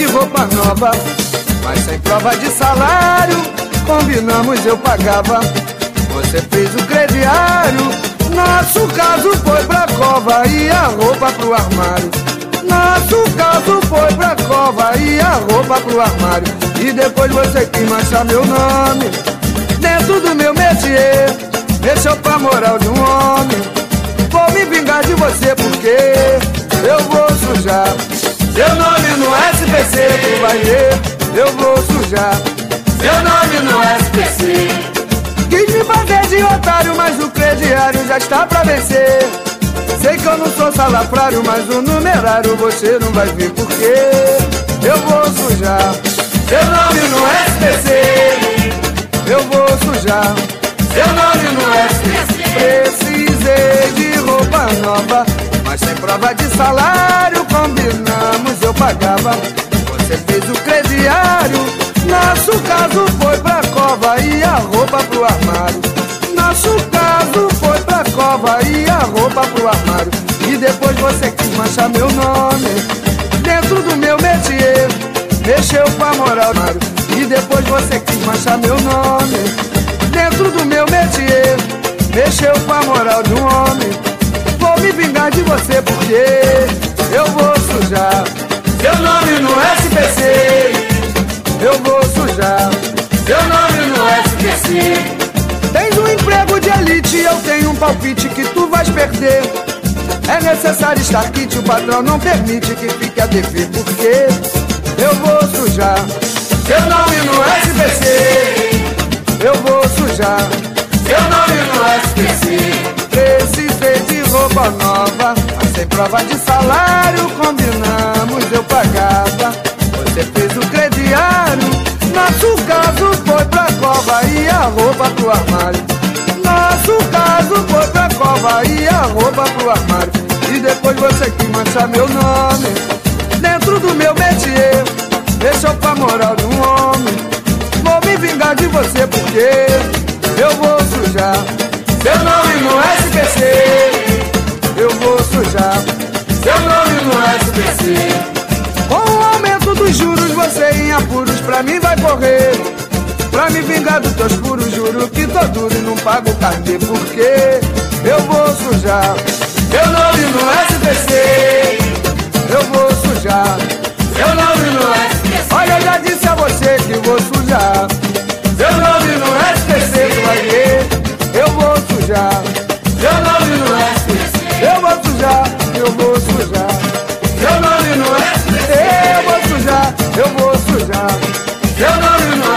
de roupa nova, mas sem prova de salário. Combinamos, eu pagava, você fez o crediário. Nosso caso foi pra cova e a roupa pro armário. Nosso caso foi pra cova e a roupa pro armário. E depois você quis manchar meu nome dentro do meu métier, mexeu pra moral de um homem. Vou me vingar de você porque eu vou sujar seu nome no SPC. Tu vai ver, eu vou sujar seu nome no SPC. Quis me fazer de otário, mas o crediário já está pra vencer. Sei que eu não sou salafrário, mas o numerário você não vai ver porque eu vou sujar seu nome no SPC. Eu vou sujar seu nome no SPC. Precisei de roupa nova, mas sem prova de salário. Combinamos, eu pagava, você fez o crediário. Nosso caso foi pra cova e a roupa pro armário. Nosso caso foi pra cova e a roupa pro armário. E depois você quis manchar meu nome dentro do meu métier, mexeu com a moral. E depois você quis manchar meu nome dentro do meu métier, mexeu com a moral de um homem. Vou me vingar de você porque eu vou sujar seu nome no SPC. Eu vou sujar seu nome no SPC. Tens um emprego de elite, eu tenho um palpite que tu vais perder. É necessário estar quente, o patrão não permite que fique a dever. Porque eu vou sujar seu nome no SPC. Eu vou sujar seu nome no SPC. Precisei de roupa nova, mas sem prova de salário. Combinamos, eu pagava, você fez o crediário. Nosso caso foi pra cova e a roupa pro armário. Nosso caso foi pra cova e a roupa pro armário. E depois você quis manchar meu nome dentro do meu métier, mexeu com a moral de um homem. Vou me vingar de você porque eu vou sujar seu nome no SPC. Eu vou sujar seu nome no SPC. Com o aumento dos juros, você em apuros pra mim vai correr. Pra me vingar dos teus furos, juro que tô duro e não pago carnê. Porque eu vou sujar seu nome no SPC. Eu vou sujar seu nome no SPC. Olha, eu já disse a você que vou sujar seu nome no SPC. Tu vai ver, eu vou sujar seu nome no SPC. Eu vou sujar, eu vou sujar seu nome no SPC. Eu vou sujar, eu vou sujar seu nome no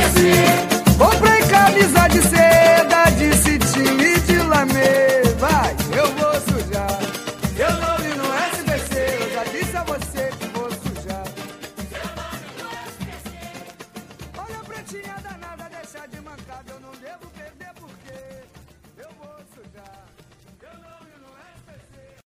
SPC. Comprei camisa de seda, de cetim e de lamê. Vai, eu vou sujar seu nome no SPC. Eu já disse a você que vou sujar seu nome no SPC. Olha, pretinha danada, deixa de mancada. Eu não devo perder porque eu vou sujar seu nome.